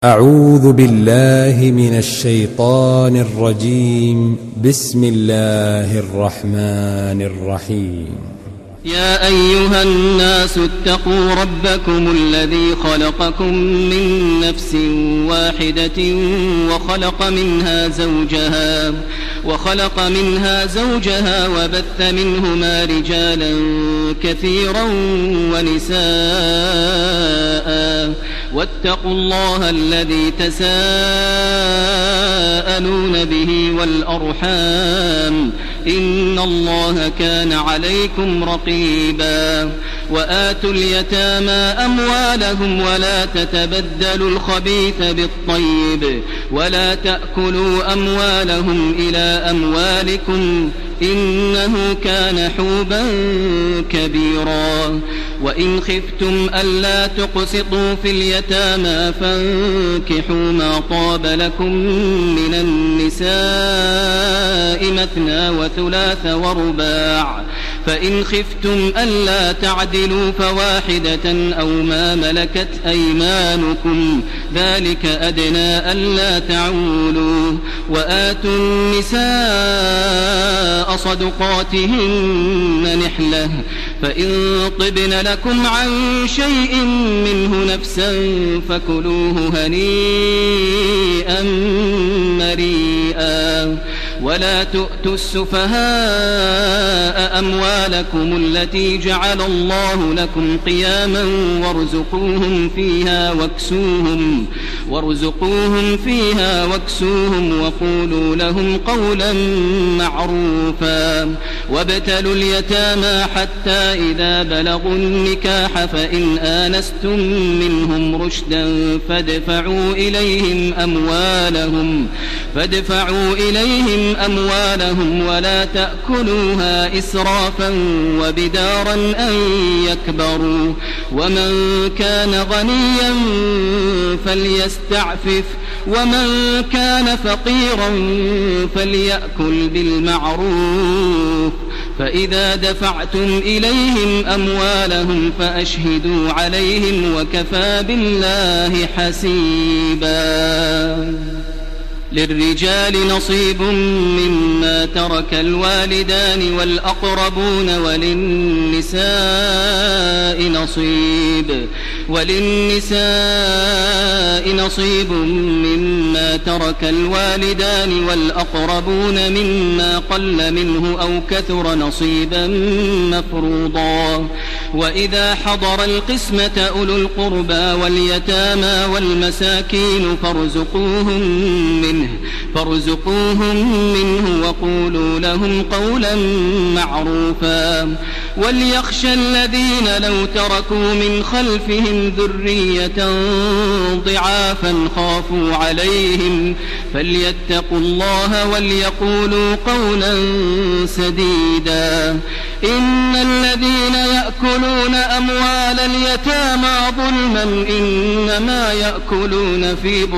أعوذ بالله من الشيطان الرجيم. بسم الله الرحمن الرحيم. يا أيها الناس اتقوا ربكم الذي خلقكم من نفس واحدة وخلق منها زوجها وبث منهما رجالا كثيرا ونساء، واتقوا الله الذي تساءلون به والأرحام، إن الله كان عليكم رقيبا. وآتوا اليتامى أموالهم ولا تتبدلوا الخبيث بالطيب ولا تأكلوا أموالهم إلى أموالكم، إنه كان حوبا كبيرا. وإن خفتم ألا تقسطوا في اليتامى فانكحوا ما طاب لكم من النساء مثنى وثلاث ورباع، فإن خفتم ألا تعدلوا فواحدة أو ما ملكت أيمانكم، ذلك أدنى ألا تعولوا. وآتوا النساء صدقاتهن نحلة، فإن طبن لكم عن شيء منه نفسا فكلوه هنيئا مريئا. ولا تؤتوا السفهاء أموالكم التي جعل الله لكم قياما وارزقوهم فيها واكسوهم وقولوا لهم قولا معروفا. وابتلوا اليتامى حتى إذا بلغوا النكاح فإن آنستم منهم رشدا فادفعوا إليهم أموالهم ولا تأكلوها إسرافا وبدارا أن يكبروا. ومن كان غنيا فليستعفف، ومن كان فقيرا فليأكل بالمعروف. فإذا دفعتم إليهم أموالهم فأشهدوا عليهم وكفى بالله حسيبا. للرجال نصيب مما ترك الوالدان والأقربون، وللنساء نصيب مما ترك الوالدان والأقربون مما قل منه أو كثر نصيبا مفروضا. وإذا حضر القسمة أولو القربى واليتامى والمساكين فارزقوهم منه وقولوا لهم قولا معروفا. وليخشى الذين لو تركوا من خلفهم ذرية ضعافا خافوا عليهم فليتقوا الله وليقولوا قولا سديدا. إن الذين يأكلون أموال اليتامى ظلما إنما يأكلون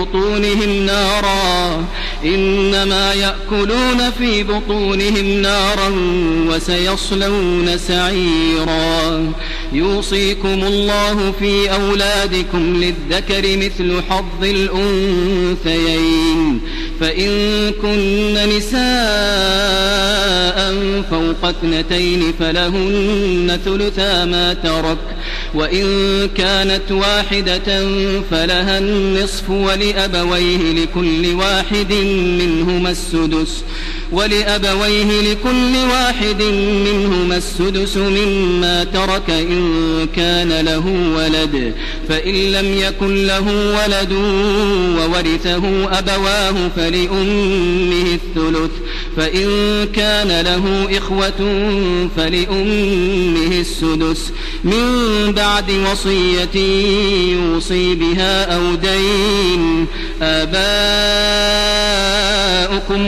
في بطونهم نارا وسيصلون سعيرا. يوصيكم الله في أولادكم للذكر مثل حظ الأنثيين، فإن كن نساء فوق 2 فلهن ثلثا ما ترك، وإن كانت واحدة فلها النصف ولأبويه لكل واحد منهما السدس مما ترك إن كان له ولد، فإن لم يكن له ولد وورثه أبواه فلأمه الثلث، فإن كان له إخوة فلأمه السدس من بعد وصية يوصي بها أو دين. آباؤكم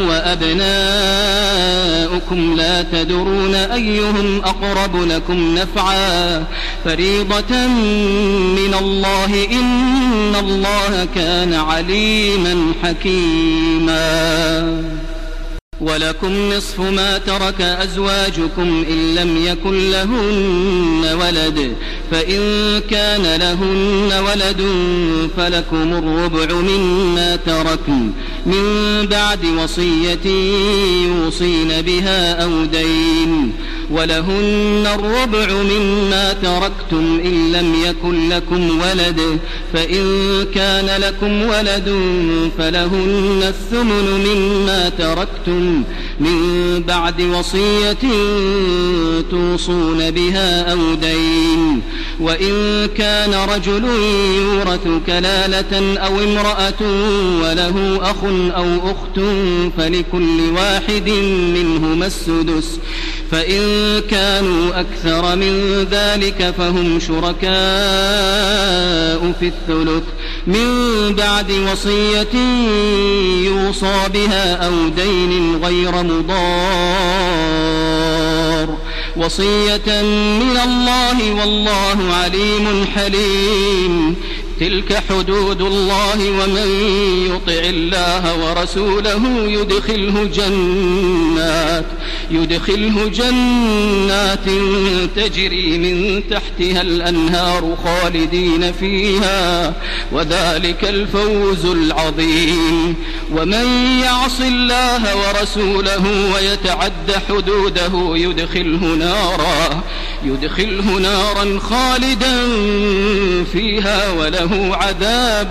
وأبناؤكم لا تدرون أيهم أقرب لكم نفعا، فريضة من الله، إن الله كان عليما حكيما. ولكم نصف ما ترك أزواجكم إن لم يكن لهن ولد، فإن كان لهن ولد فلكم الربع مما تركن من بعد وصية يوصين بها أو دين، ولهن الربع مما تركتم إن لم يكن لكم ولد، فإن كان لكم ولد فلهن الثمن مما تركتم من بعد وصية توصون بها أو دين، وإن كان رجل يورث كلالة أو امرأة وله أخ أو أخت فلكل واحد منهما السدس، فإن كانوا أكثر من ذلك فهم شركاء في الثلث من بعد وصية يوصى بها أو دين غير مضار، وصية من الله والله عليم حليم. تلك حدود الله، ومن يطع الله ورسوله يدخله جنات تجري من تحتها الأنهار خالدين فيها، وذلك الفوز العظيم. ومن يعص الله ورسوله ويتعد حدوده يدخله نارا خالدا فيها وله عذاب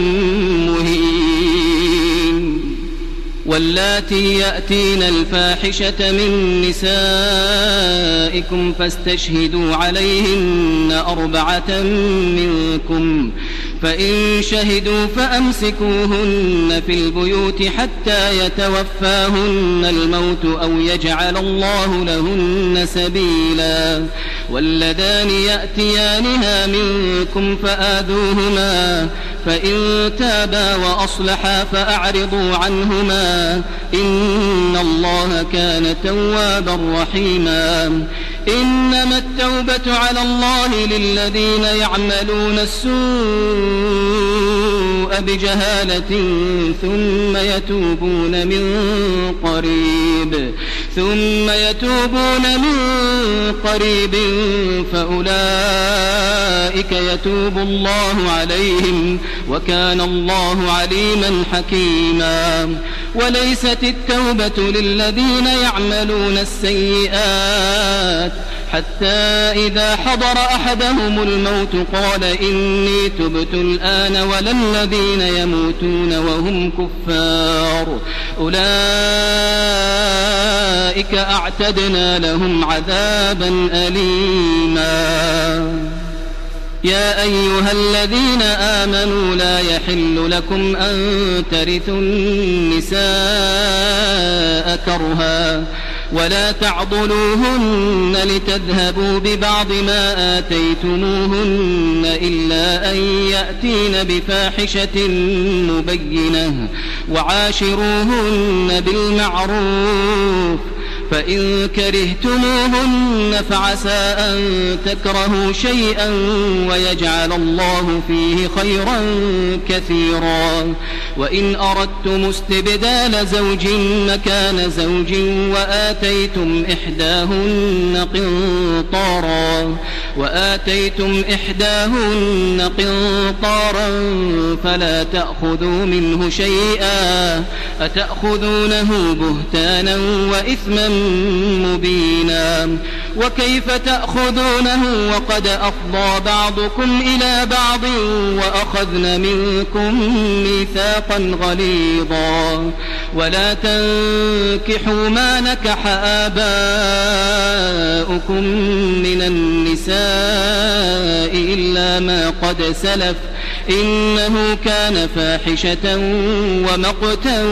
مهين. واللاتي يأتين الفاحشة من نسائكم فاستشهدوا عليهن 4 منكم، فإن شهدوا فأمسكوهن في البيوت حتى يتوفاهن الموت أو يجعل الله لهن سبيلا. واللذان يأتيانها منكم فآذوهما، فإن تابا وأصلحا فأعرضوا عنهما، إن الله كان توابا رحيما. إنما التوبة على الله للذين يعملون السوء بجهالة ثم يتوبون من قريب فأولئك يتوب الله عليهم، وكان الله عليما حكيما. وليست التوبة للذين يعملون السيئات حتى إذا حضر أحدهم الموت قال إني تبت الآن، ولا الذين يموتون وهم كفار، أولئك أعتدنا لهم عذابا أليما. يا أيها الذين آمنوا لا يحل لكم أن ترثوا النساء كرها، ولا تعضلوهن لتذهبوا ببعض ما آتيتموهن إلا أن يأتين بفاحشة مبينة، وعاشروهن بالمعروف، فإن كرهتموهن فعسى أن تكرهوا شيئا ويجعل الله فيه خيرا كثيرا. وإن أردتم استبدال زوج مكان زوج وآتيتم إحداهن قنطارا فلا تأخذوا منه شيئا، أتأخذونه بهتانا وإثما مبينا. وكيف تأخذونه وقد أفضى بعضكم إلى بعض وأخذن منكم ميثاقا غليظا. ولا تنكحوا ما نكح آباؤكم من النساء إلا ما قد سلف، إنه كان فاحشة ومقتا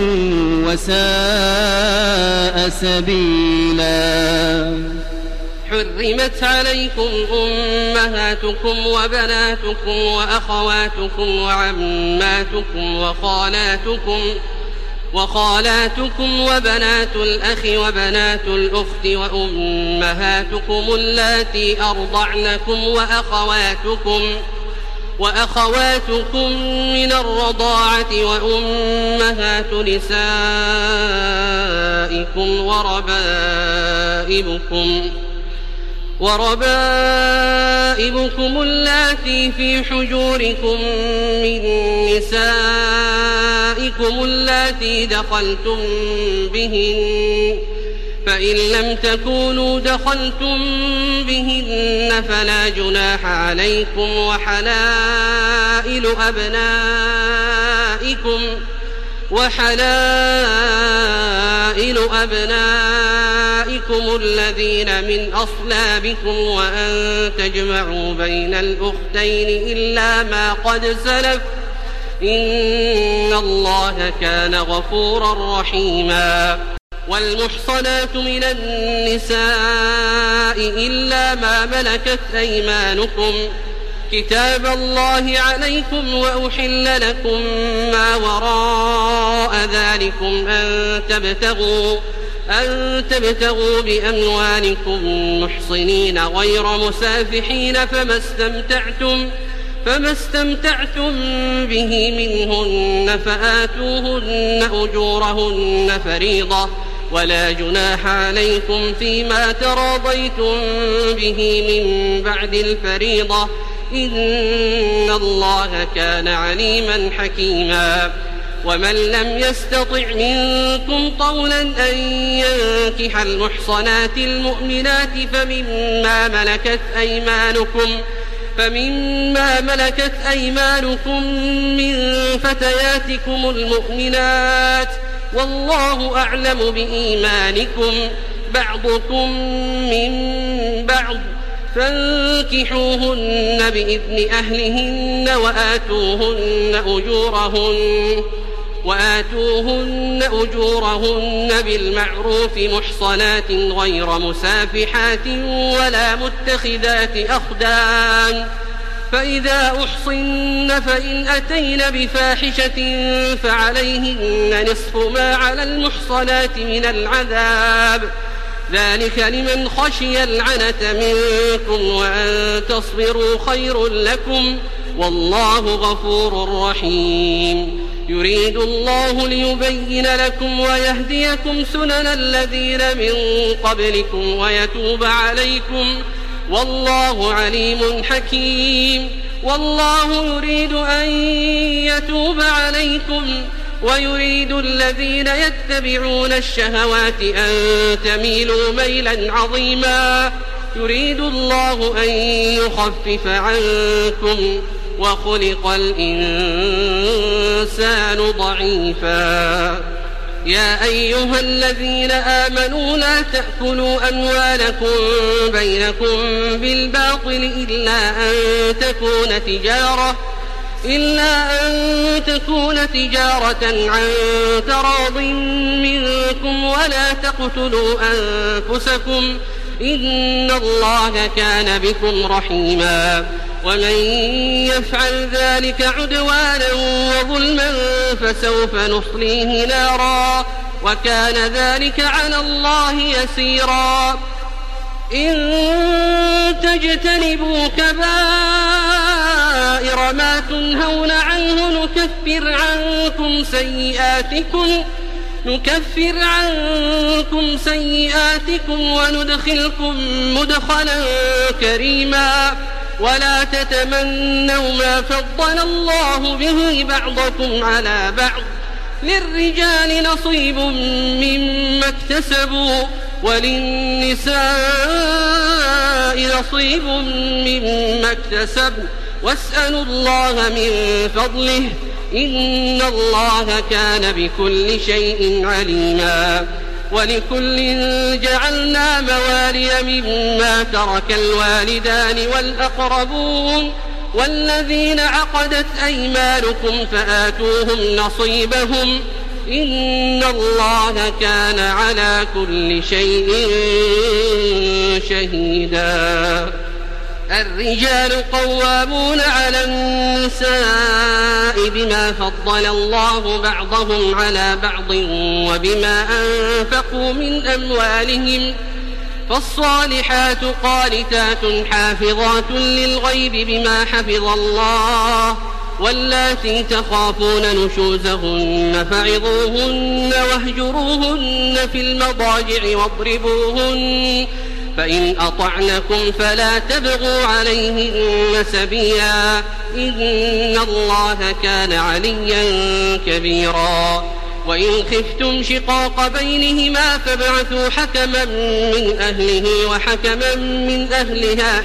وساء سبيلا. حرمت عليكم أمهاتكم وبناتكم وأخواتكم وعماتكم وخالاتكم وبنات الأخ وبنات الأخت وأمهاتكم اللاتي أرضعنكم وأخواتكم من الرضاعة وأمهات نسائكم وربائبكم اللاتي في حجوركم من نسائكم اللاتي دخلتم بهن، فإن لم تكونوا دخلتم بهن فلا جناح عليكم، وحلائل أبنائكم الذين من أصلابكم، وأن تجمعوا بين الأختين إلا ما قد سلف، إن الله كان غفورا رحيما. والمحصنات من النساء إلا ما ملكت أيمانكم، كتاب الله عليكم، وأحل لكم ما وراء ذلكم أن تبتغوا بأموالكم محصنين غير مسافحين، فما استمتعتم به منهن فآتوهن أجورهن فريضة، ولا جناح عليكم فيما تراضيتم به من بعد الفريضة، إن الله كان عليما حكيما. ومن لم يستطع منكم طولا أن ينكح المحصنات المؤمنات فمما ملكت أيمانكم من فتياتكم المؤمنات، والله أعلم بإيمانكم، بعضكم من بعض، فانكحوهن بإذن أهلهن وآتوهن أجورهن بالمعروف محصنات غير مسافحات ولا متخذات أخدان، فإذا أحصن فإن أتين بفاحشة فعليهن نصف ما على المحصنات من العذاب، ذلك لمن خشي العنة منكم، وأن تصبروا خير لكم، والله غفور رحيم. يريد الله ليبين لكم ويهديكم سنن الذين من قبلكم ويتوب عليكم، والله عليم حكيم. والله يريد أن يتوب عليكم، ويريد الذين يتبعون الشهوات أن تميلوا ميلا عظيما. يريد الله أن يخفف عنكم، وخلق الإنسان ضعيفا. يا أيها الذين آمنوا لا تأكلوا أموالكم بينكم بالباطل إلا أن تكون تجارة عن تراض منكم، ولا تقتلوا أنفسكم، إن الله كان بكم رحيما. ومن يفعل ذلك عدوانا وظلما فسوف نصليه نارا، وكان ذلك على الله يسيرا. إن تجتنبوا كبائر ما تنهون عنه نكفر عنكم سيئاتكم وندخلكم مدخلا كريما. ولا تتمنوا ما فضل الله به بعضكم على بعض، للرجال نصيب مما اكتسبوا، وللنساء نصيب مما اكتسبن، واسألوا الله من فضله، إن الله كان بكل شيء عليما. ولكل جعلنا موالي مما ترك الوالدان والأقربون والذين عقدت أيمانكم فآتوهم نصيبهم، إن الله كان على كل شيء شهيدا. الرجال قوامون على النساء بما فضل الله بعضهم على بعض وبما أنفقوا من أموالهم، فالصالحات قانتات حافظات للغيب بما حفظ الله واللاتي تخافون نشوزهن فعظوهن واهجروهن في المضاجع واضربوهن فإن أطعنكم فلا تبغوا عليهن سبيلا إن الله كان عليا كبيرا وإن خفتم شقاق بينهما فابعثوا حكما من أهله وحكما من أهلها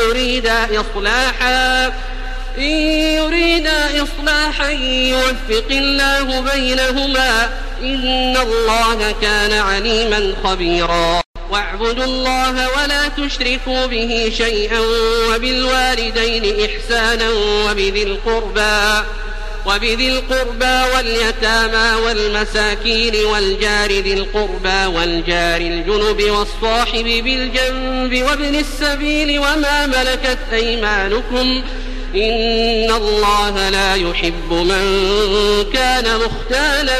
إن يريدا إصلاحا يوفق الله بينهما إن الله كان عليما خبيرا واعبدوا الله ولا تشركوا به شيئا وبالوالدين إحسانا وبذي القربى واليتامى والمساكين والجار ذي القربى والجار الجنب والصاحب بالجنب وابن السبيل وما ملكت أيمانكم إن الله لا يحب من كان مختالا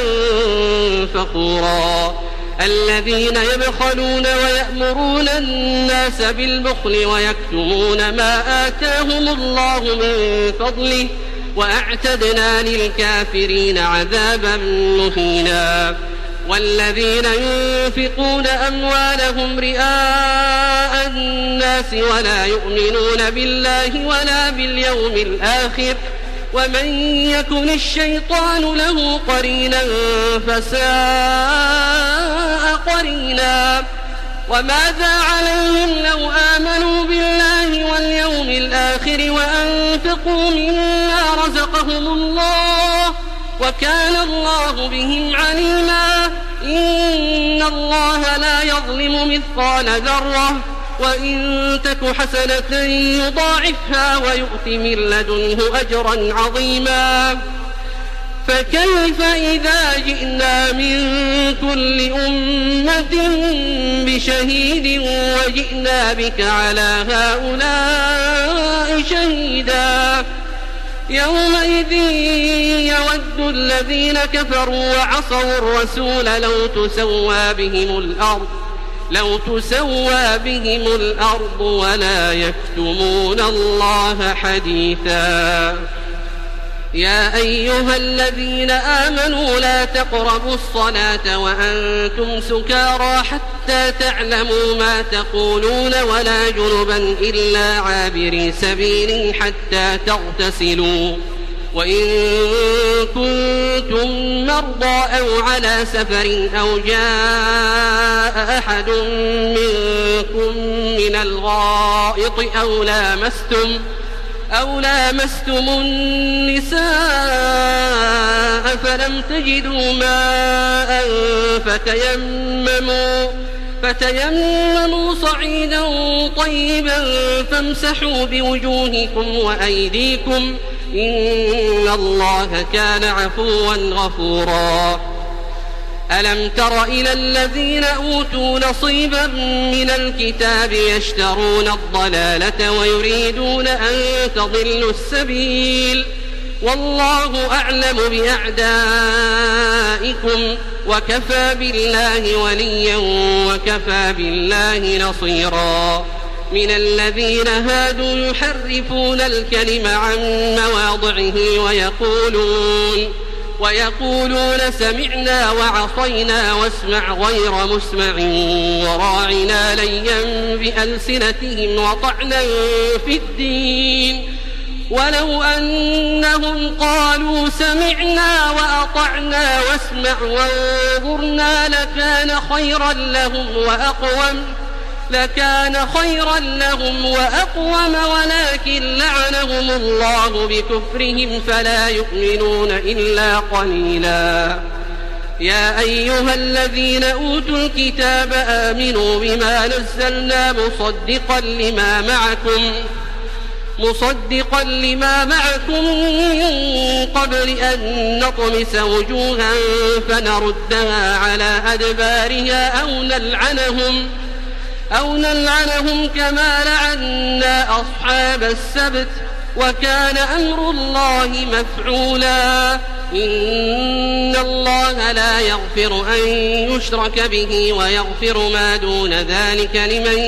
فخورا الذين يبخلون ويأمرون الناس بالبخل ويكتمون ما آتاهم الله من فضله وأعتدنا للكافرين عذابا مهينا والذين ينفقون أموالهم رئاء الناس ولا يؤمنون بالله ولا باليوم الآخر ومن يكن الشيطان له قرينا فساء قرينا وماذا عليهم لو آمنوا بالله واليوم الآخر وأنفقوا مما رزقهم الله وكان الله بهم عليما إن الله لا يظلم مثقال ذرة وإن تك حسنة يضاعفها ويؤت من لدنه أجرا عظيما فكيف إذا جئنا من كل أمة بشهيد وجئنا بك على هؤلاء شهيدا يومئذ يود الذين كفروا وعصوا الرسول لو تسوى بهم الأرض ولا يكتمون الله حديثا يا أيها الذين آمنوا لا تقربوا الصلاة وأنتم سكارى حتى تعلموا ما تقولون ولا جنبا إلا عابري سبيل حتى تغتسلوا وإن كنتم مرضى أو على سفر أو جاء أحد منكم من الغائط أو لامستم النساء فلم تجدوا ماء فتيمموا صعيدا طيبا فامسحوا بوجوهكم وأيديكم إن الله كان عفوا غفورا ألم تر إلى الذين أوتوا نصيبا من الكتاب يشترون الضلالة ويريدون أن تضلوا السبيل والله أعلم بأعدائكم وكفى بالله وليا وكفى بالله نصيرا من الذين هادوا يحرفون الكلم عن مواضعه ويقولون سمعنا وعصينا واسمع غير مسمع وراعنا ليا بألسنتهم وطعنا في الدين ولو أنهم قالوا سمعنا وأطعنا واسمع وانظرنا لكان خيرا لهم وأقوم ولكن لعنهم الله بكفرهم فلا يؤمنون إلا قليلا يا أيها الذين أوتوا الكتاب آمنوا بما نزلنا مصدقا لما معكم من قبل أن نطمس وجوها فنردها على أدبارها أو نلعنهم كما لعنا أصحاب السبت وكان أمر الله مفعولا إن الله لا يغفر أن يشرك به ويغفر ما دون ذلك لمن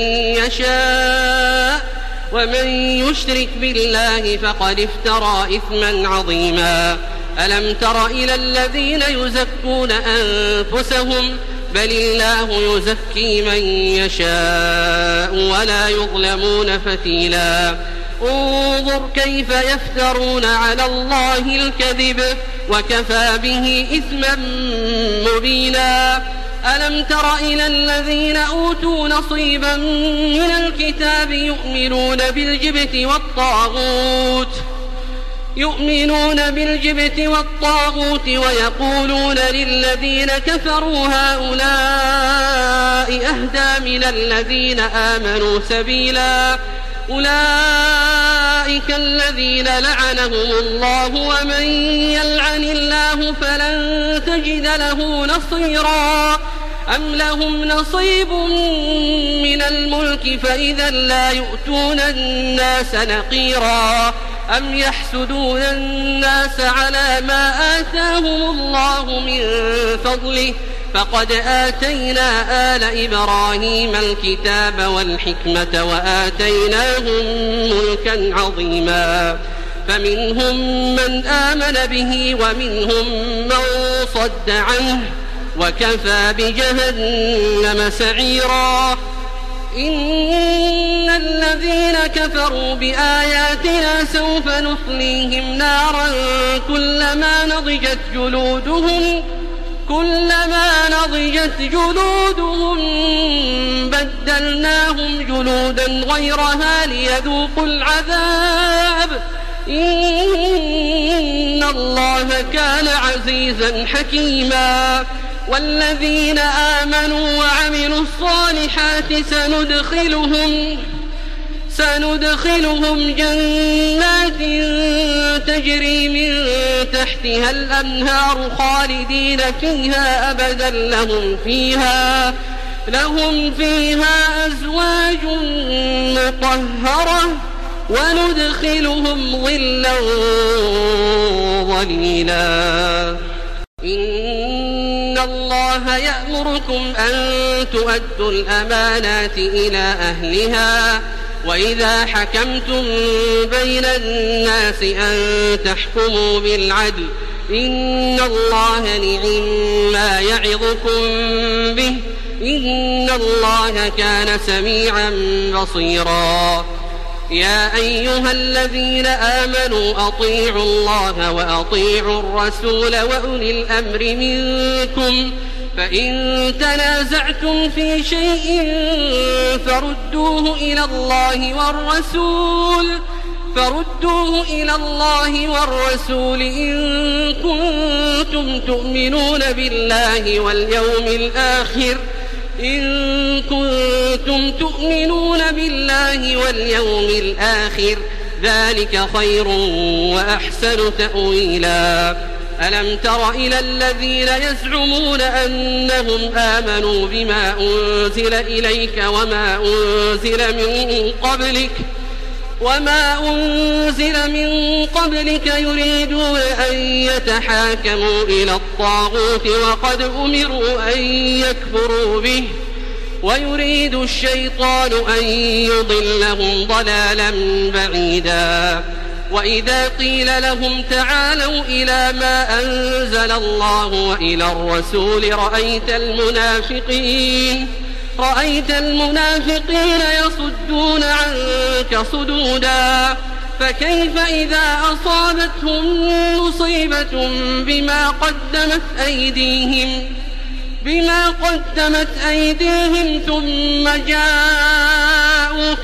يشاء ومن يشرك بالله فقد افترى إثما عظيما. ألم تر إلى الذين يزكون أنفسهم بل الله يزكي من يشاء ولا يظلمون فتيلا. انظر كيف يفترون على الله الكذب وكفى به إثما مبينا. ألم تر إلى الذين أوتوا نصيبا من الكتاب يؤمنون بالجبت والطاغوت ويقولون للذين كفروا هؤلاء أهدى من الذين آمنوا سبيلا. أولئك الذين لعنهم الله ومن يلعن الله فلن تجد له نصيرا. أم لهم نصيب من الملك فإذا لا يؤتون الناس نقيرا. أم يحسدون الناس على ما آتاهم الله من فضله فقد آتينا آل إبراهيم الكتاب والحكمة وآتيناهم ملكا عظيما. فمنهم من آمن به ومنهم من صد عنه وكفى بجهنم سعيرا. إن الذين كفروا بآياتنا سوف نصليهم نارا كلما نضجت جلودهم بدلناهم جلودا غيرها ليذوقوا العذاب إن الله كان عزيزا حكيما. والذين آمنوا وعملوا الصالحات سندخلهم جنات تجري من تحتها الأنهار خالدين فيها أبدا لهم فيها أزواج مطهرة وندخلهم ظلا ظليلا. إن الله يأمركم أن تؤدوا الأمانات إلى أهلها وإذا حكمتم بين الناس أن تحكموا بالعدل إن الله نعم ما يعظكم به إن الله كان سميعا بصيرا. يا أيها الذين آمنوا أطيعوا الله وأطيعوا الرسول وأولي الأمر منكم فإن تنازعتم في شيء فردوه إلى الله والرسول إن كنتم تؤمنون بالله واليوم الآخر ذلك خير وأحسن تأويلا. ألم تر إلى الذين يزعمون أنهم آمنوا بما أنزل إليك وما أنزل من قبلك يريدون أن يتحاكموا إلى الطاغوت وقد أمروا أن يكفروا به ويريد الشيطان أن يضلهم ضلالا بعيدا. وإذا قيل لهم تعالوا إلى ما أنزل الله وإلى الرسول رأيت المنافقين يصدون عنك صدودا. فكيف إذا أصابتهم مصيبة بما قدمت أيديهم ثم جاءوك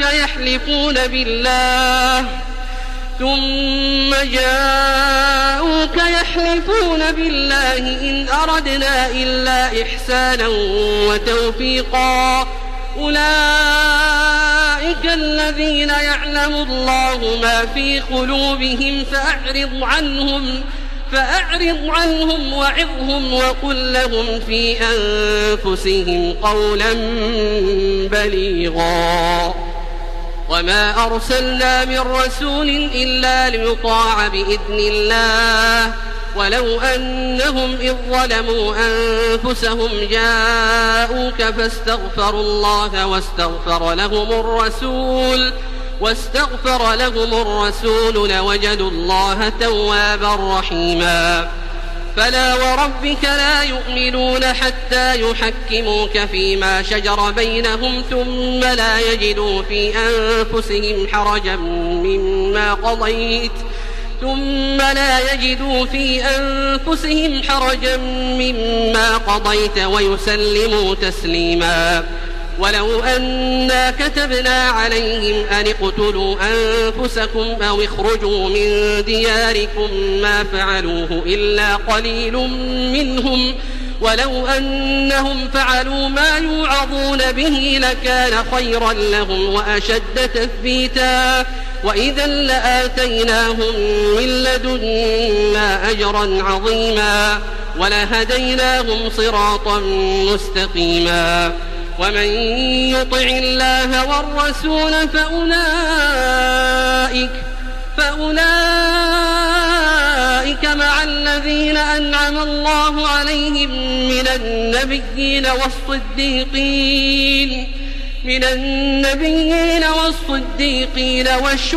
يحلفون بالله إن أردنا إلا إحسانا وتوفيقا. أولئك الذين يعلم الله ما في قلوبهم فأعرض عنهم وعظهم وقل لهم في أنفسهم قولا بليغا. وما أرسلنا من رسول إلا ليطاع بإذن الله ولو أنهم إذ ظلموا أنفسهم جاءوك فاستغفروا الله واستغفر لهم الرسول لوجدوا الله توابا رحيما. فلا وربك لا يؤمنون حتى يحكموك فيما شجر بينهم ثم لا يجدوا في أنفسهم حرجا مما قضيت ويسلموا تسليما. ولو أنا كتبنا عليهم أن اقتلوا أنفسكم أو اخرجوا من دياركم ما فعلوه إلا قليل منهم، ولو أنهم فعلوا ما يوعظون به لكان خيرا لهم وأشد تثبيتا، وإذا لآتيناهم من لدنا أجرا عظيما ولهديناهم صراطا مستقيما. ومن يطع الله والرسول فأولئك مع الذين أنعم الله عليهم من النبيين والصديقين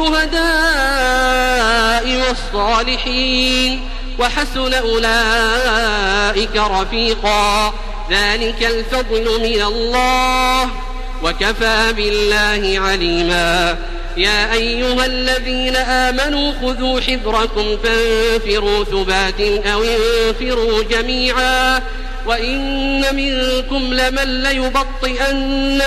والشهداء والصالحين، وحسن أولئك رفيقا. ذلك الفضل من الله وكفى بالله عليما. يا أيها الذين آمنوا خذوا حذركم فانفروا ثبات أو انفروا جميعا، وإن منكم لمن ليبطئن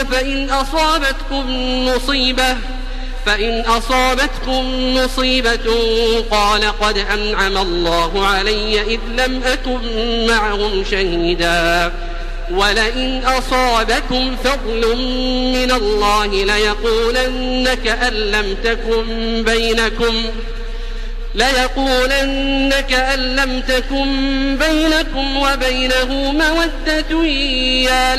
فإن أصابتكم مصيبة قال قد أنعم الله علي إذ لم أكن معهم شهيدا، ولئن أصابكم فضل من الله ليقولن كأن لم تكن بينكم وبينه مودة يا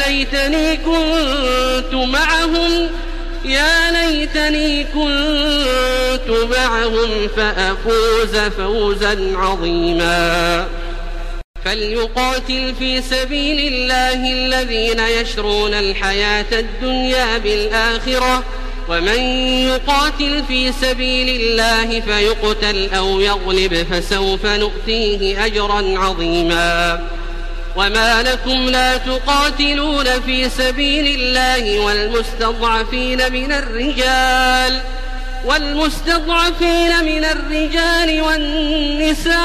ليتني كنت معهم فأفوز فوزا عظيما. فليقاتل في سبيل الله الذين يشرون الحياة الدنيا بالآخرة، ومن يقاتل في سبيل الله فيقتل أو يغلب فسوف نؤتيه أجرا عظيما. وما لكم لا تقاتلون في سبيل الله والمستضعفين من الرجال والنساء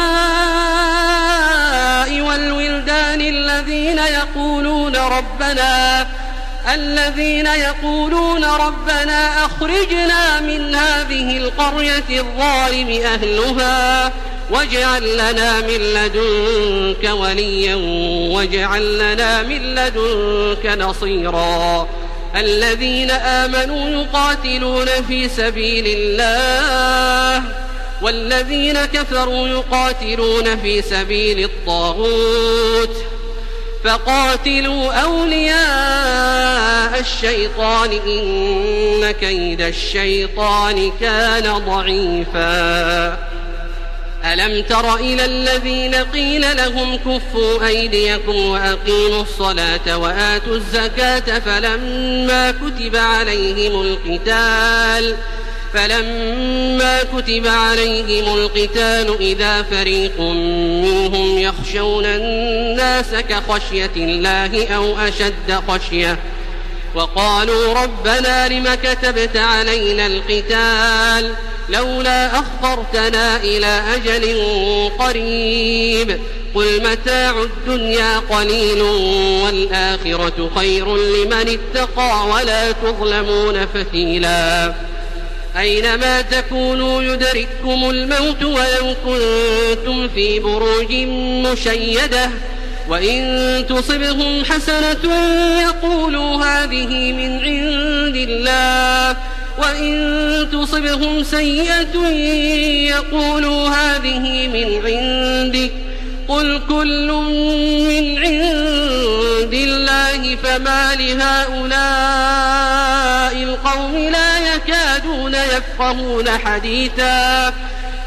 والولدان الذين يقولون ربنا أخرجنا من هذه القرية الظالم أهلها واجعل لنا من لدنك وليا واجعل لنا من لدنك نصيرا. الذين آمنوا يقاتلون في سبيل الله والذين كفروا يقاتلون في سبيل الطاغوت، فقاتلوا أولياء الشيطان إن كيد الشيطان كان ضعيفا. ألم تر إلى الذين قيل لهم كفوا أيديكم وأقيموا الصلاة وآتوا الزكاة فلما كتب عليهم القتال إذا فريق منهم يخشون الناس كخشية الله أو أشد خشية، وقالوا ربنا لم كتبت علينا القتال لولا أخرتنا إلى أجل قريب قل متاع الدنيا قليل والآخرة خير لمن اتقى ولا تظلمون فتيلا. أينما تكونوا يدرككم الموت ولو كنتم في بروج مشيدة، وإن تصبهم حسنة يقولوا هذه من عند الله وإن تصبهم سيئة يقولوا هذه من عندك قل كل من عند الله فما لهؤلاء القوم لا يكادون يفقهون حديثا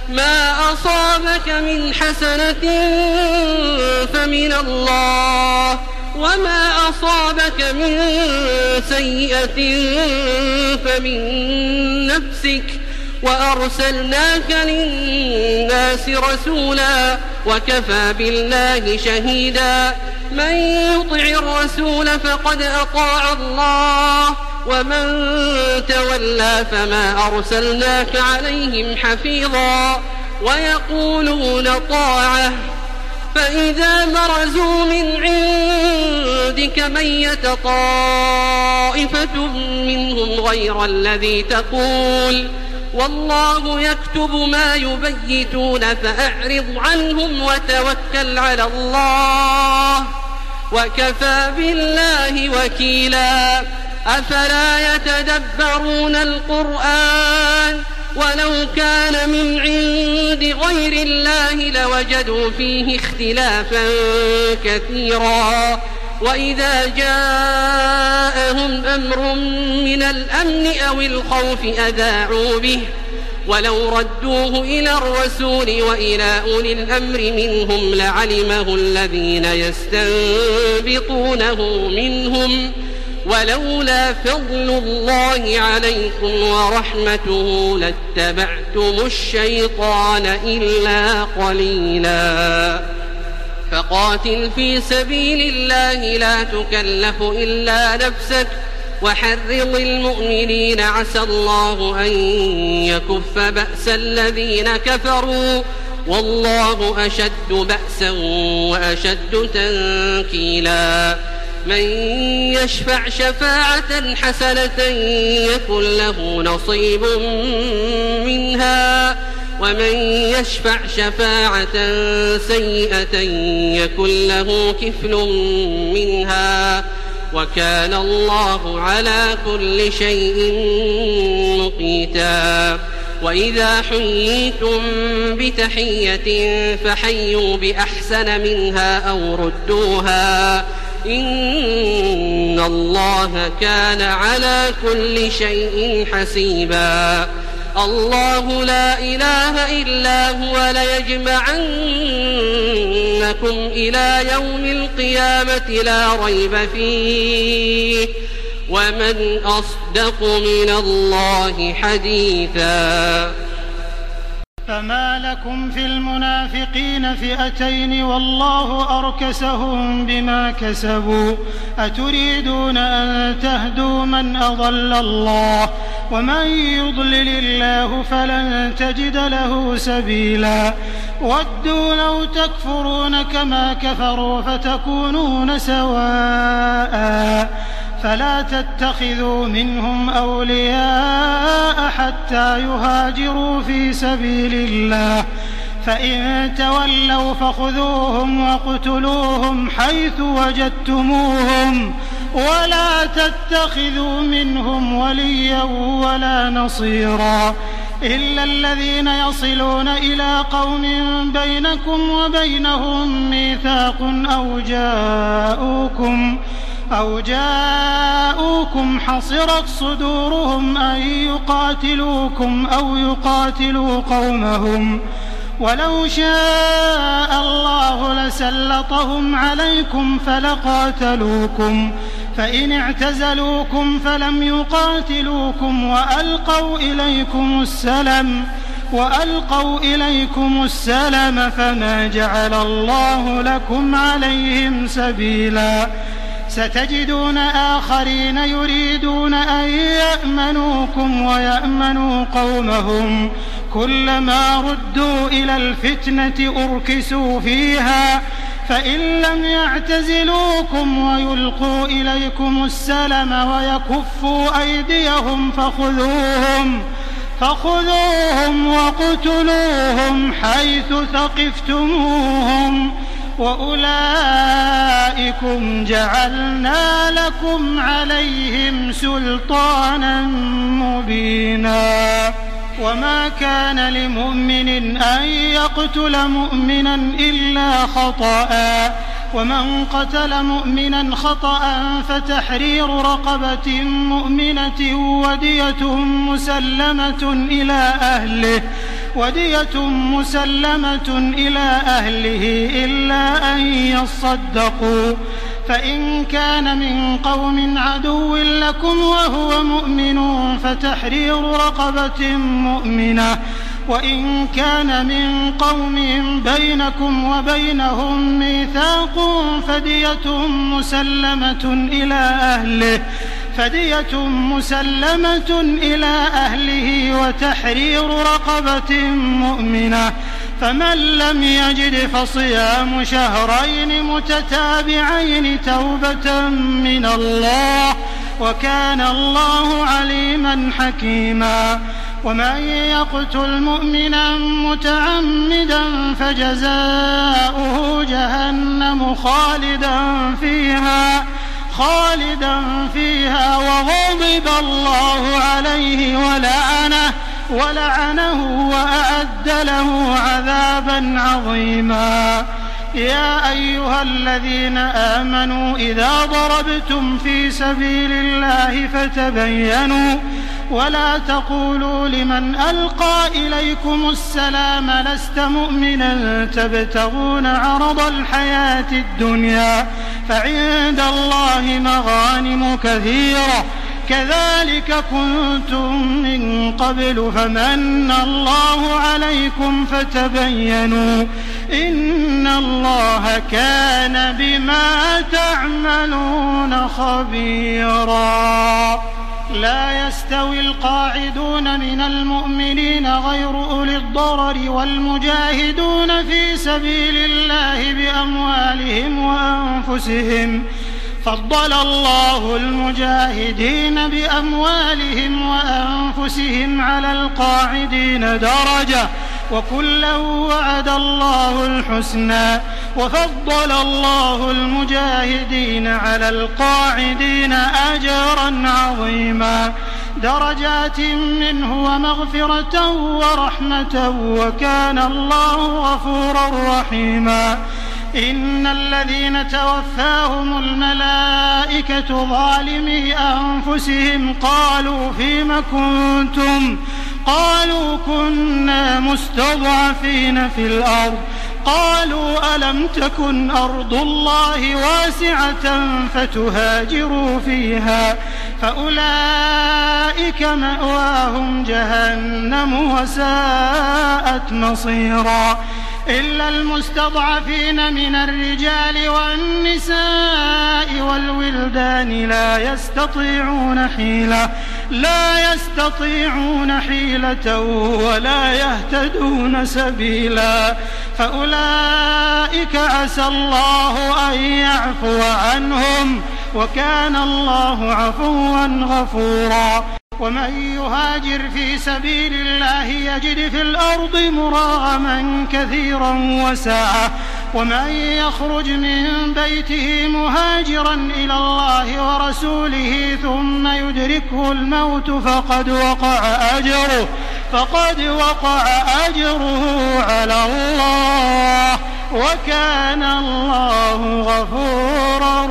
ما أصابك من حسنة فمن الله وما أصابك من سيئة فمن نفسك وأرسلناك للناس رسولا وكفى بالله شهيدا من يطع الرسول فقد أطاع الله ومن تولى فما أرسلناك عليهم حفيظا ويقولون طاعة فإذا برزوا من عندك ميت طائفة منهم غير الذي تقول والله يكتب ما يبيتون فأعرض عنهم وتوكل على الله وكفى بالله وكيلا أفلا يتدبرون القرآن ولو كان من عند غير الله لوجدوا فيه اختلافا كثيرا وإذا جاءهم أمر من الأمن أو الخوف أذاعوا به ولو ردوه إلى الرسول وإلى أولي الأمر منهم لعلمه الذين يستنبطونه منهم ولولا فضل الله عليكم ورحمته لاتبعتم الشيطان إلا قليلا فقاتل في سبيل الله لا تكلف إلا نفسك وحرض المؤمنين عسى الله أن يكف بأس الذين كفروا والله أشد بأسا وأشد تنكيلا من يشفع شفاعة حسنة يكن له نصيب منها ومن يشفع شفاعة سيئة يكن له كفل منها وكان الله على كل شيء مقيتا وإذا حييتم بتحية فحيوا بأحسن منها أو ردوها إن الله كان على كل شيء حسيبا الله لا إله إلا هو ليجمعنكم إلى يوم القيامة لا ريب فيه ومن أصدق من الله حديثا فما لكم في المنافقين فئتين والله أركسهم بما كسبوا أتريدون أن تهدوا من أضل الله ومن يضلل الله فلن تجد له سبيلا ودوا لو تكفرون كما كفروا فتكونون سواء فلا تتخذوا منهم أولياء حتى يهاجروا في سبيل الله فإن تولوا فخذوهم واقتلوهم حيث وجدتموهم ولا تتخذوا منهم وليا ولا نصيرا إلا الذين يصلون إلى قوم بينكم وبينهم ميثاق أو جاءوكم حصرت صدورهم أن يقاتلوكم أو يقاتلوا قومهم ولو شاء الله لسلطهم عليكم فلقاتلوكم فإن اعتزلوكم فلم يقاتلوكم وألقوا إليكم السلم فما جعل الله لكم عليهم سبيلا ستجدون آخرين يريدون أن يأمنوكم ويأمنوا قومهم كلما ردوا إلى الفتنة أركسوا فيها فإن لم يعتزلوكم ويلقوا إليكم السلم ويكفوا أيديهم فخذوهم واقتلوهم حيث ثقفتموهم وأولئكم جعلنا لكم عليهم سلطانا مبينا وما كان لمؤمن أن يقتل مؤمنا إلا خطأ ومن قتل مؤمنا خطأ فتحرير رقبة مؤمنة ودية مسلمة إلى أهله إلا أن يصدقوا، فإن كان من قوم عدو لكم وهو مؤمن فتحرير رقبة مؤمنة، وإن كان من قوم بينكم وبينهم ميثاق فدية مسلمة إلى أهله وتحرير رقبة مؤمنة، فمن لم يجد فصيام شهرين متتابعين توبة من الله، وكان الله عليما حكيما. ومن يقتل مؤمنا متعمدا فجزاؤه جهنم خالدا فيها وغضب الله عليه ولعنه وأعد له عذابا عظيما. يا أيها الذين آمنوا إذا ضربتم في سبيل الله فتبينوا ولا تقولوا لمن ألقى إليكم السلام لست مؤمنا تبتغون عرض الحياة الدنيا فعند الله مغانم كثيرة كذلك كنتم من قبل فمن الله عليكم فتبينوا إن الله كان بما تعملون خبيرا. لا يستوي القاعدون من المؤمنين غير أولي الضرر والمجاهدون في سبيل الله بأموالهم وأنفسهم، فضل الله المجاهدين بأموالهم وأنفسهم على القاعدين درجة وكلا وعد الله الحسنى، وفضل الله المجاهدين على القاعدين أجرا عظيما درجات منه ومغفرة ورحمة وكان الله غفورا رحيما. إن الذين توفاهم الملائكة ظالمي أنفسهم قالوا فيم كنتم قالوا كنا مستضعفين في الأرض قالوا ألم تكن أرض الله واسعة فتهاجروا فيها فأولئك مأواهم جهنم وساءت مصيرا. إلا المستضعفين من الرجال والنساء والولدان لا يستطيعون حيلة ولا يهتدون سبيلا فأولئك عسى الله أن يعفو عنهم وكان الله عفوا غفورا. ومن يهاجر في سبيل الله يجد في الأرض مراغما كثيرا وسعة ومن يخرج من بيته مهاجرا إلى الله ورسوله ثم يدركه الموت فقد وقع أجره على الله وكان الله غفورا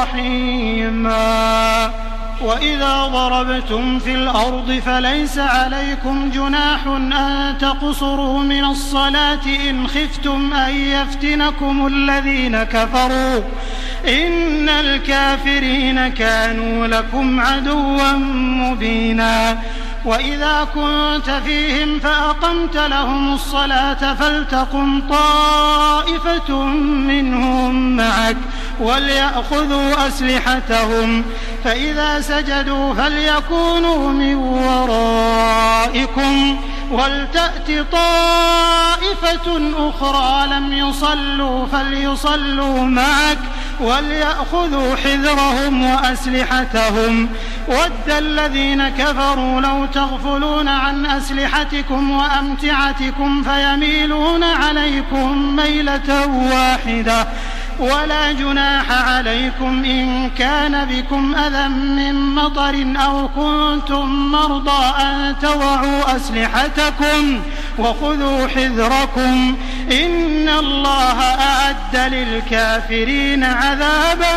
رحيما. وإذا ضربتم في الأرض فليس عليكم جناح أن تقصروا من الصلاة إن خفتم أن يفتنكم الذين كفروا إن الكافرين كانوا لكم عدوا مبينا. وإذا كنت فيهم فأقمت لهم الصلاة فلتقم طائفة منهم معك وليأخذوا أسلحتهم فإذا سجدوا فليكونوا من ورائكم ولتأت طائفة أخرى لم يصلوا فليصلوا معك وليأخذوا حذرهم وأسلحتهم ود الذين كفروا لو تغفلون عن أسلحتكم وأمتعتكم فيميلون عليكم ميلة واحدة ولا جناح عليكم إن كان بكم أذى من مطر أو كنتم مرضى أن تضعوا أسلحتكم وخذوا حذركم إن الله أعد للكافرين عذابا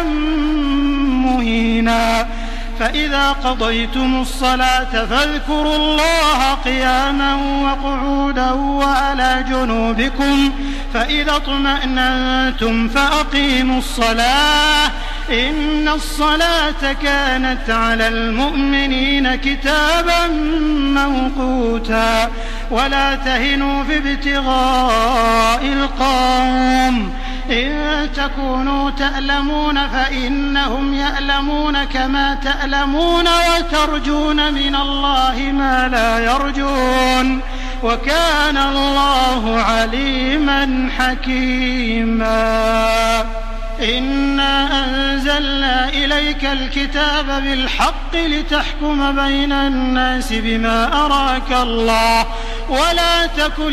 مهينا. فإذا قضيتم الصلاة فاذكروا الله قياما وقعودا وعلى جنوبكم فإذا اطمأننتم فأقيموا الصلاة إن الصلاة كانت على المؤمنين كتابا موقوتا. ولا تهنوا في ابتغاء القوم إن تكونوا تألمون فإنهم يألمون كما تألمون وترجون من الله ما لا يرجون وكان الله عليما حكيما. إنا أنزلنا إليك الكتاب بالحق لتحكم بين الناس بما أراك الله ولا تكن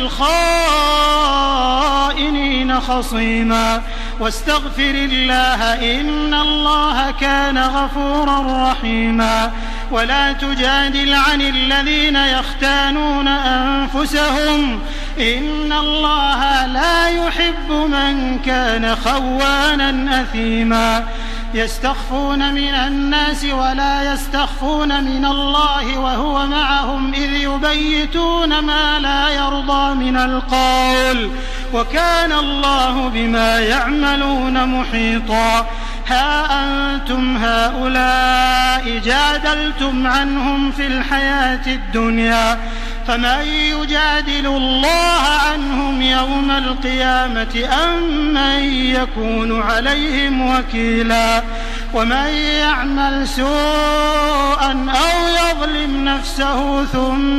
للخائنين خصيما واستغفر الله إن الله كان غفورا رحيما. ولا تجادل عن الذين يختانون أنفسهم إن الله لا يحب من كان خوانا أثيما. يستخفون من الناس ولا يستخفون من الله وهو معهم إذ يبيتون ما لا يرضى من القول وكان الله بما يعملون محيطا. ها أنتم هؤلاء جادلتم عنهم في الحياة الدنيا فمن يجادل الله عنهم يوم القيامة أم من يكون عليهم وكيلا. ومن يعمل سوءا أو يظلم نفسه ثم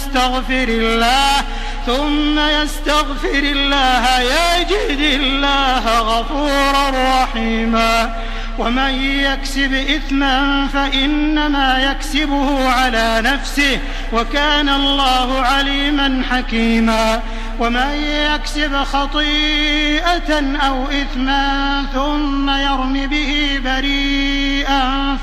يستغفر الله يجد الله غفورا رحيما. ومن يكسب إثما فإنما يكسبه على نفسه وكان الله عليما حكيما. ومن يكسب خطيئة أو إثما ثم يرم به بريئا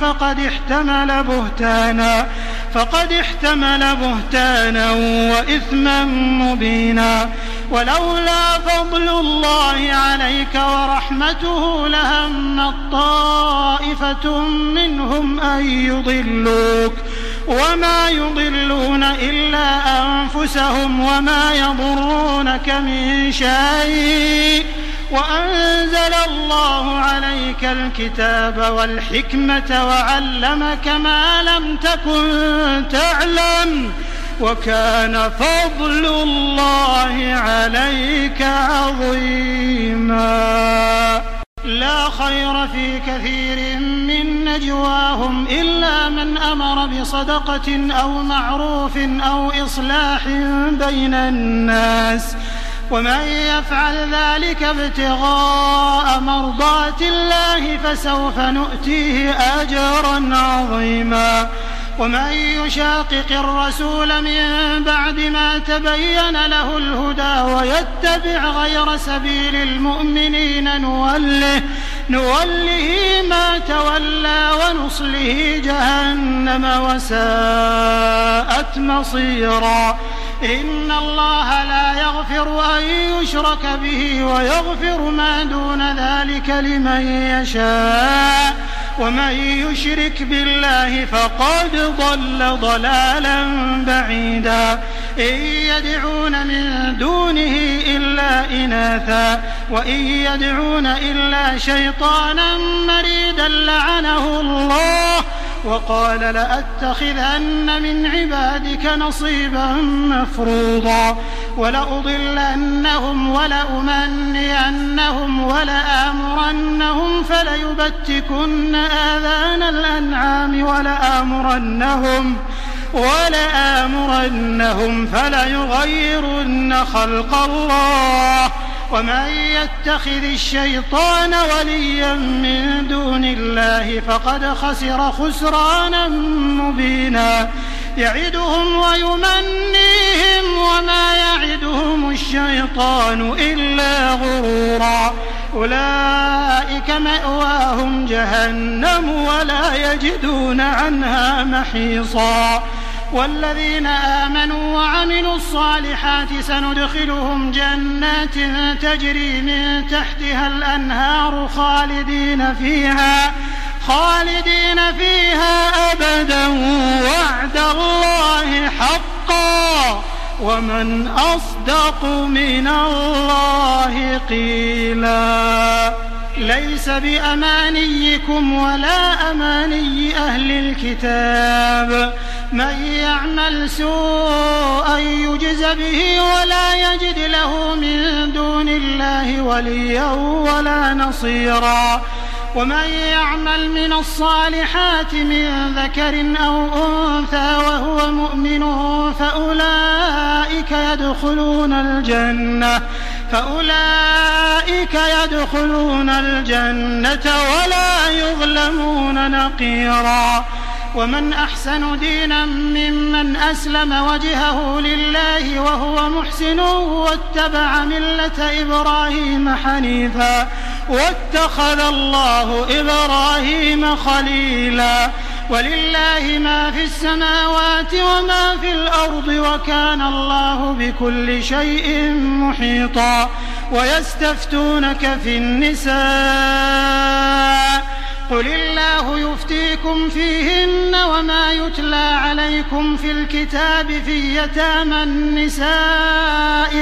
فقد احتمل بهتانا وإثما مبينا. ولولا فضل الله عليك ورحمته لهمت طائفة منهم أن يضلوك وما يضلون إلا أنفسهم وما يضرونك من شيء وأنزل الله عليك الكتاب والحكمة وعلمك ما لم تكن تعلم وكان فضل الله عليك عظيما. لا خير في كثير من نجواهم إلا من أمر بصدقة أو معروف أو إصلاح بين الناس ومن يفعل ذلك ابتغاء مرضات الله فسوف نؤتيه أجرا عظيما. ومن يشاقق الرسول من بعد ما تبين له الهدى ويتبع غير سبيل المؤمنين نوله ما تولى ونصله جهنم وساءت مصيرا. إن الله لا يغفر أن يشرك به ويغفر ما دون ذلك لمن يشاء ومن يشرك بالله فقد ضل ضلالا بعيدا. إن يدعون من دونه إلا إناثا وإن يدعون إلا شيطانا مريدا لعنه الله وقال لأتخذن من عبادك نصيبا مفروضا ولأضلنهم ولأمنينهم ولآمرنهم فليبتكن آذان الأنعام ولآمرنهم فليغيرن خلق الله ومن يتخذ الشيطان وليا من دون الله فقد خسر خسرانا مبينا. يعدهم ويمنيهم وما يعدهم الشيطان إلا غرورا أولئك مأواهم جهنم ولا يجدون عنها محيصا والذين آمنوا وعملوا الصالحات سندخلهم جنات تجري من تحتها الأنهار خالدين فيها أبدا وعد الله حقا ومن أصدق من الله قيلا ليس بأمانيكم ولا أماني أهل الكتاب من يعمل سوءا يجز به ولا يجد له من دون الله وليا ولا نصيرا ومن يعمل من الصالحات من ذكر أو أنثى وهو مؤمن فأولئك يدخلون الجنة ولا يظلمون نقيرا ومن أحسن دينا ممن أسلم وجهه لله وهو محسن واتبع ملة إبراهيم حنيفا واتخذ الله إبراهيم خليلا ولله ما في السماوات وما في الأرض وكان الله بكل شيء محيطا ويستفتونك في النساء قل الله يفتيكم فيهن وما يتلى عليكم في الكتاب في يتامى النساء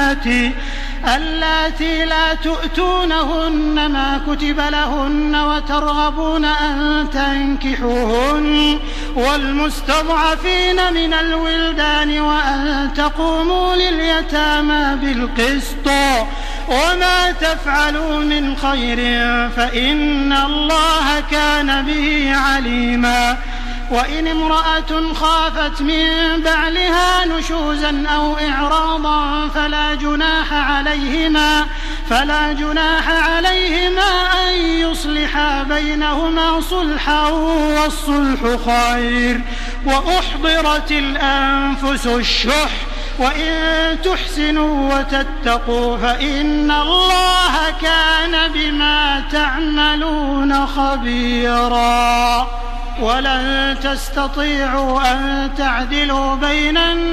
اللاتي لا تؤتونهن ما كتب لهن وترغبون أن تنكحوهن والمستضعفين من الولدان وأن تقوموا لليتامى بالقسط وما تفعلوا من خير فإن الله كان به عليما وإن امرأة خافت من بعلها نشوزا أو إعراضا فلا جناح عليهما أن يصلحا بينهما صلحا والصلح خير وأحضرت الأنفس الشح وإن تحسنوا وتتقوا فإن الله كان بما تعملون خبيرا ولن تستطيعوا أن تعدلوا بين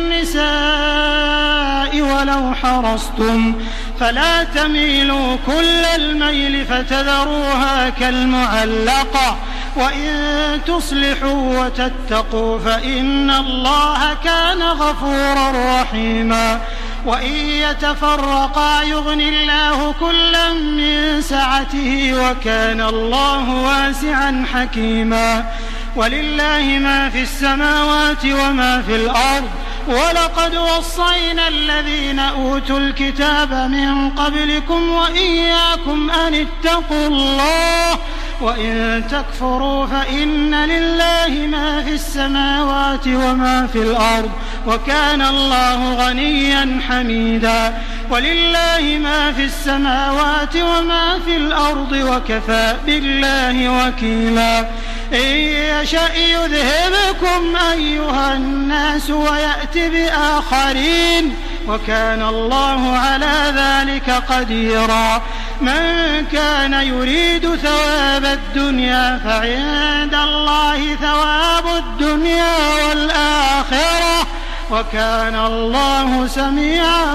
النساء ولو حرصتم فلا تميلوا كل الميل فتذروها كالمعلقة وإن تصلحوا وتتقوا فإن الله كان غفورا رحيما وإن يتفرقا يغن الله كلا من سعته وكان الله واسعا حكيما ولله ما في السماوات وما في الأرض ولقد وصينا الذين أوتوا الكتاب من قبلكم وإياكم أن اتقوا الله وإن تكفروا فإن لله ما في السماوات وما في الأرض وكان الله غنيا حميدا ولله ما في السماوات وما في الأرض وكفى بالله وكيلا إن يشأ يذهبكم أيها الناس ويأتي بآخرين وكان الله على ذلك قديرا من كان يريد ثواب الدنيا فعند الله ثواب الدنيا والآخرة وكان الله سميعا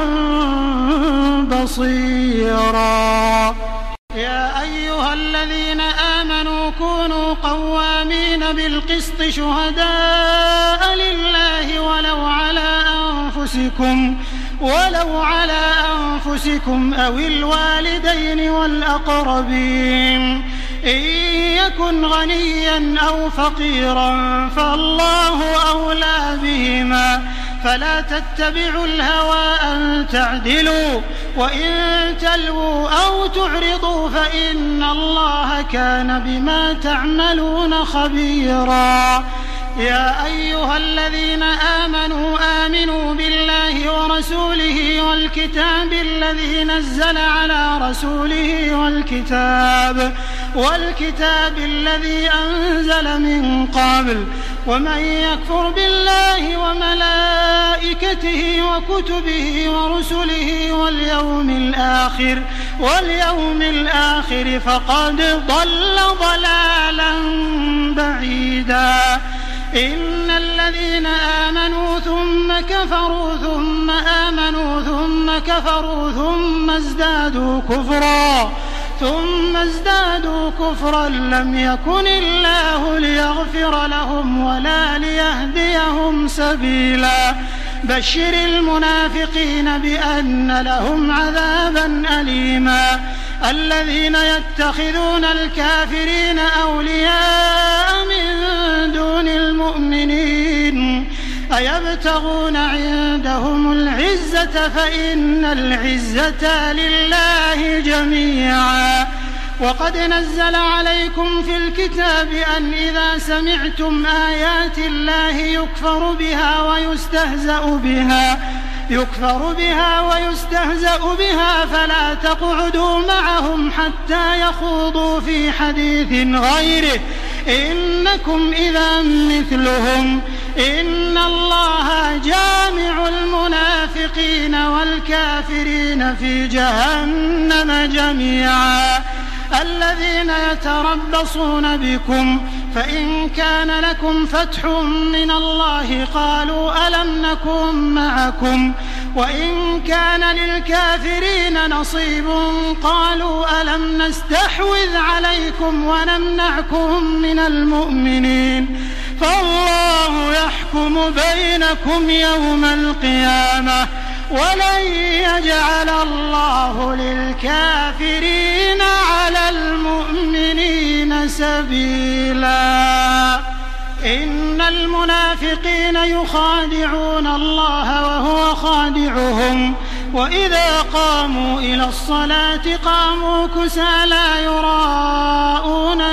بصيرا يا أيها الذين آمنوا كونوا قوامين بالقسط شهداء لله ولو على أنفسكم أو الوالدين والأقربين إن يكن غنيا أو فقيرا فالله أولى بهما فلا تتبعوا الهوى أن تعدلوا وإن تلووا أو تعرضوا فإن الله كان بما تعملون خبيرا يا أيها الذين آمنوا بالله ورسوله والكتاب الذي نزل على رسوله والكتاب الذي أنزل من قبل ومن يكفر بالله وملائكته وكتبه ورسله واليوم الآخر فقد ضل ضلالا بعيدا. إن الذين آمنوا ثم كفروا ثم آمنوا ثم كفروا ثم ازدادوا كفرا لم يكن الله ليغفر لهم ولا ليهديهم سبيلا. بشر المنافقين بأن لهم عذابا أليما. الذين يتخذون الكافرين أولياء من دون المؤمنين أيبتغون عندهم العزة فإن العزة لله جميعا. وقد نزل عليكم في الكتاب أن إذا سمعتم آيات الله يكفر بها ويستهزأ بها فلا تقعدوا معهم حتى يخوضوا في حديث غيره إنكم إذا مثلهم. إن الله جامع المنافقين والكافرين في جهنم جميعا. الذين يتربصون بكم فإن كان لكم فتح من الله قالوا ألم نكن معكم وإن كان للكافرين نصيب قالوا ألم نستحوذ عليكم ونمنعكم من المؤمنين فالله يحكم بينكم يوم القيامة ولن يجعل الله للكافرين على المؤمنين سبيلا. إن المنافقين يخادعون الله وهو خادعهم وإذا قاموا إلى الصلاة قاموا كسالى يراءون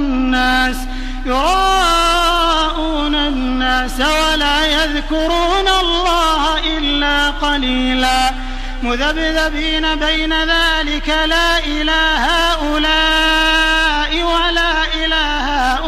الناس ولا يذكرون الله إلا قليلا. مذبذبين بين ذلك لا إله هؤلاء ولا إله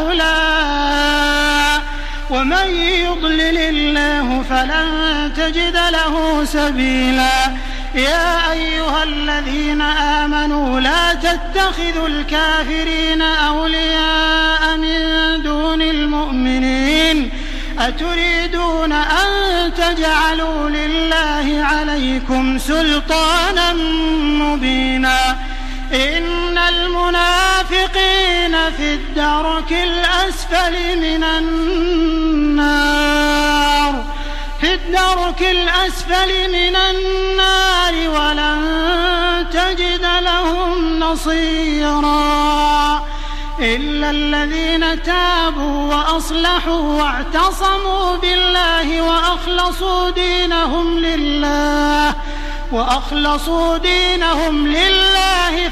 هؤلاء ومن يضلل الله فلن تجد له سبيلا. يا أيها الذين آمنوا لا تتخذوا الكافرين أولياء من دون المؤمنين أتريدون أن تجعلوا لله عليكم سلطانا مبينا. إن المنافقين في الدرك الأسفل من النار ولن تجد لهم نصيرا. إلا الذين تابوا وأصلحوا واعتصموا بالله وأخلصوا دينهم لله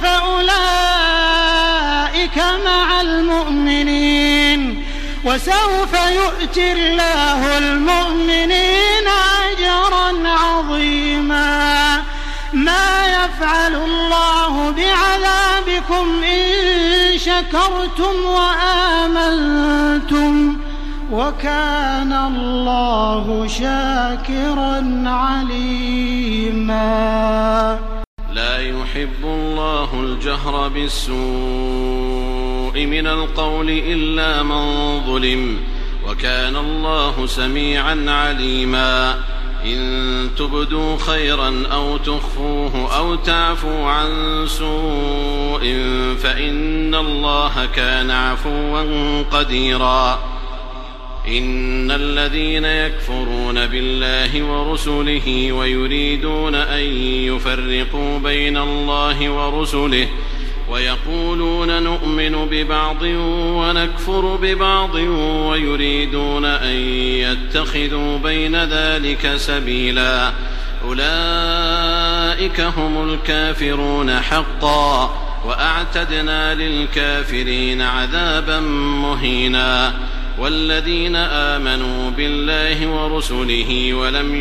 فأولئك مع المؤمنين وسوف يؤتي الله المؤمنين أجرا عظيما. ما يفعل الله بعذابكم إن شكرتم وآمنتم وكان الله شاكرا عليما. لا يحب الله الجهر بالسوء من القول إلا من ظلم وكان الله سميعا عليما. إن تبدوا خيرا أو تخفوه أو تعفوا عن سوء فإن الله كان عفوا قديرا. إن الذين يكفرون بالله ورسله ويريدون أن يفرقوا بين الله ورسله ويقولون نؤمن ببعض ونكفر ببعض ويريدون أن يتخذوا بين ذلك سبيلا أولئك هم الكافرون حقا وأعتدنا للكافرين عذابا مهينا. والذين آمنوا بالله ورسله ولم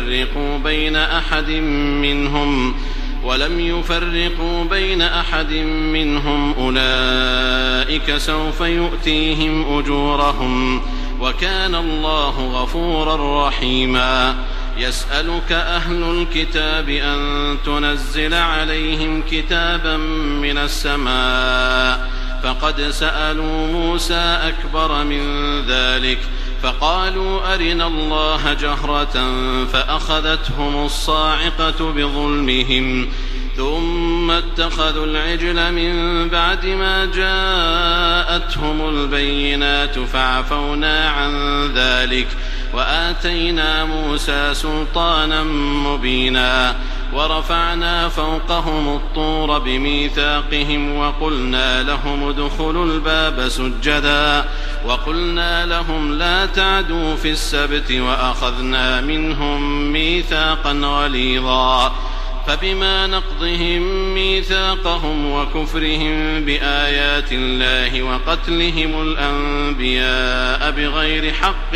يفرقوا بين أحد منهم أولئك سوف يؤتيهم أجورهم وكان الله غفورا رحيما يسألك أهل الكتاب أن تنزل عليهم كتابا من السماء فقد سألوا موسى أكبر من ذلك فقالوا أرنا الله جهرة فأخذتهم الصاعقة بظلمهم ثم اتخذوا العجل من بعد ما جاءتهم البينات فعفونا عن ذلك وآتينا موسى سلطانا مبينا ورفعنا فوقهم الطور بميثاقهم وقلنا لهم ادخلوا الباب سجدا وقلنا لهم لا تعدوا في السبت وأخذنا منهم ميثاقا غليظا فبما نقضهم ميثاقهم وكفرهم بآيات الله وقتلهم الأنبياء بغير حق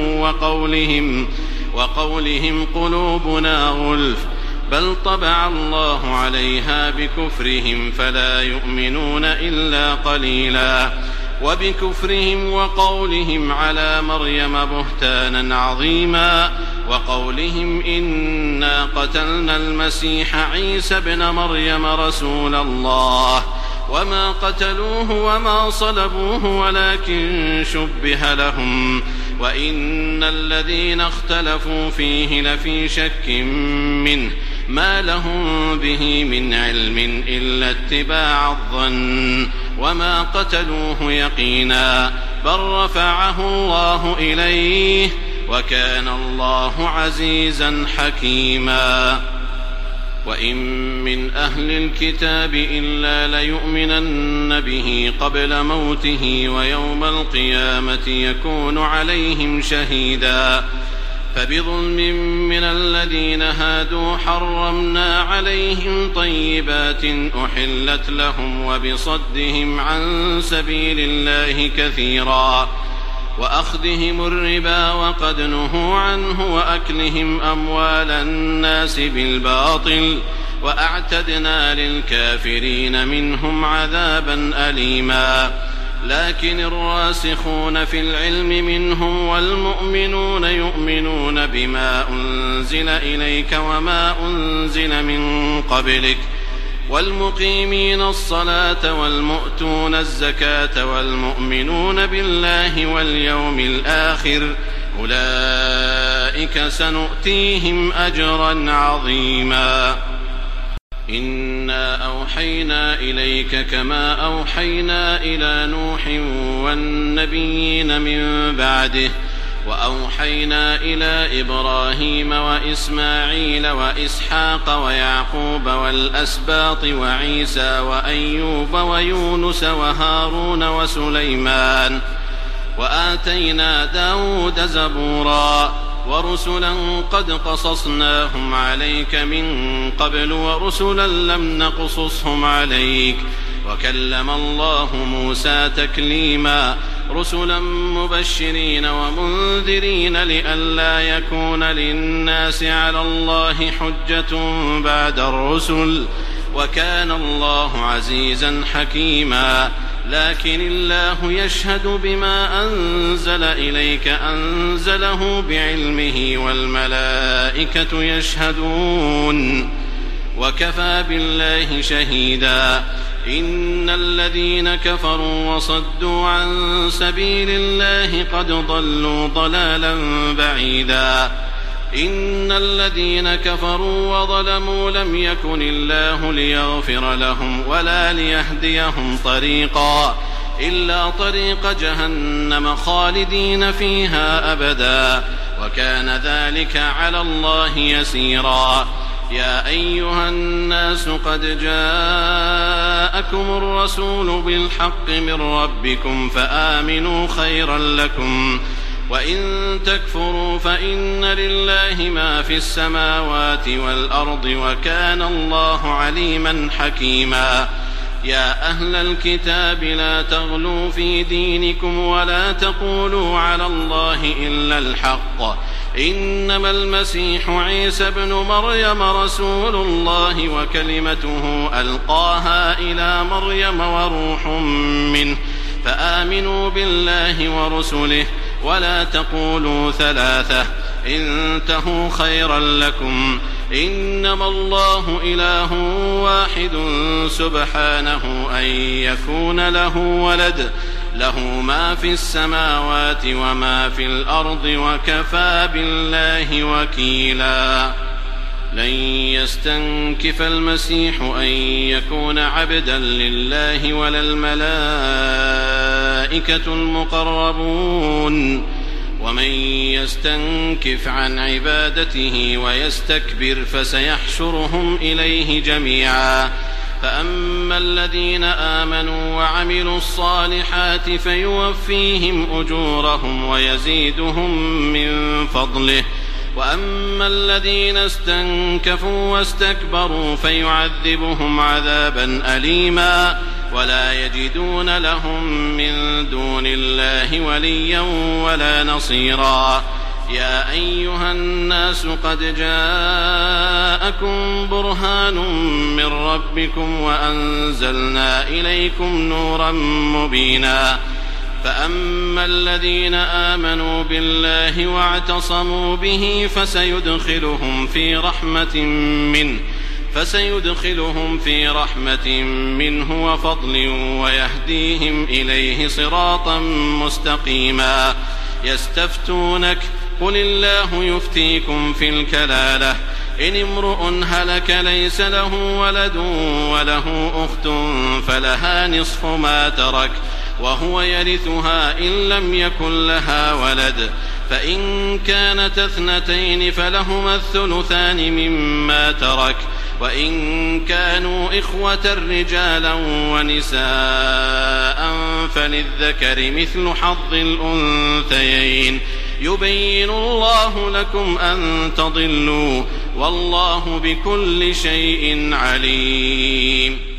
وقولهم قلوبنا غلف بل طبع الله عليها بكفرهم فلا يؤمنون إلا قليلا وبكفرهم وقولهم على مريم بهتانا عظيما وقولهم إنا قتلنا المسيح عيسى ابن مريم رسول الله وما قتلوه وما صلبوه ولكن شبه لهم وإن الذين اختلفوا فيه لفي شك منه ما لهم به من علم إلا اتباع الظن وما قتلوه يقينا بل رفعه الله إليه وكان الله عزيزا حكيما وإن من أهل الكتاب إلا ليؤمنن به قبل موته ويوم القيامة يكون عليهم شهيدا فبظلم من الذين هادوا حرمنا عليهم طيبات أحلت لهم وبصدهم عن سبيل الله كثيرا وأخذهم الربا وقد نهوا عنه وأكلهم أموال الناس بالباطل وأعتدنا للكافرين منهم عذابا أليما لكن الراسخون في العلم منهم والمؤمنون يؤمنون بما أنزل إليك وما أنزل من قبلك والمقيمين الصلاة والمؤتون الزكاة والمؤمنون بالله واليوم الآخر أولئك سنؤتيهم أجرا عظيما إنا أوحينا إليك كما أوحينا إلى نوح والنبيين من بعده وأوحينا إلى إبراهيم وإسماعيل وإسحاق ويعقوب والأسباط وعيسى وأيوب ويونس وهارون وسليمان وآتينا داود زبورا ورسلا قد قصصناهم عليك من قبل ورسلا لم نقصصهم عليك وكلم الله موسى تكليما رسلا مبشرين ومنذرين لئلا يكون للناس على الله حجة بعد الرسل وكان الله عزيزا حكيما لكن الله يشهد بما أنزل إليك أنزله بعلمه والملائكة يشهدون وكفى بالله شهيدا إن الذين كفروا وصدوا عن سبيل الله قد ضلوا ضلالا بعيدا إن الذين كفروا وظلموا لم يكن الله ليغفر لهم ولا ليهديهم طريقا إلا طريق جهنم خالدين فيها أبدا وكان ذلك على الله يسيرا يا أيها الناس قد جاءكم الرسول بالحق من ربكم فآمنوا خيرا لكم وإن تكفروا فإن لله ما في السماوات والأرض وكان الله عليما حكيما يا أهل الكتاب لا تغلوا في دينكم ولا تقولوا على الله إلا الحق إنما المسيح عيسى ابن مريم رسول الله وكلمته ألقاها إلى مريم وروح منه فآمنوا بالله ورسله ولا تقولوا ثلاثة انتهوا خيرا لكم إنما الله إله واحد سبحانه أن يكون له ولد له ما في السماوات وما في الأرض وكفى بالله وكيلا لن يستنكف المسيح أن يكون عبدا لله ولا الملائكة المقربون ومن يستنكف عن عبادته ويستكبر فسيحشرهم إليه جميعا فأما الذين آمنوا وعملوا الصالحات فيوفيهم أجورهم ويزيدهم من فضله وأما الذين استنكفوا واستكبروا فيعذبهم عذابا أليما ولا يجدون لهم من دون الله وليا ولا نصيرا يا أيها الناس قد جاءكم برهان من ربكم وأنزلنا إليكم نورا مبينا فأما الذين آمنوا بالله واعتصموا به فسيدخلهم في رحمة منه وفضل ويهديهم إليه صراطا مستقيما يستفتونك قل الله يفتيكم في الكلالة إن امرؤ هلك ليس له ولد وله أخت فلها نصف ما ترك وهو يرثها إن لم يكن لها ولد فإن كانت اثنتين فلهما الثلثان مما ترك وإن كانوا إخوة رجالا ونساء فللذكر مثل حظ الأنثيين يبين الله لكم أن تضلوا والله بكل شيء عليم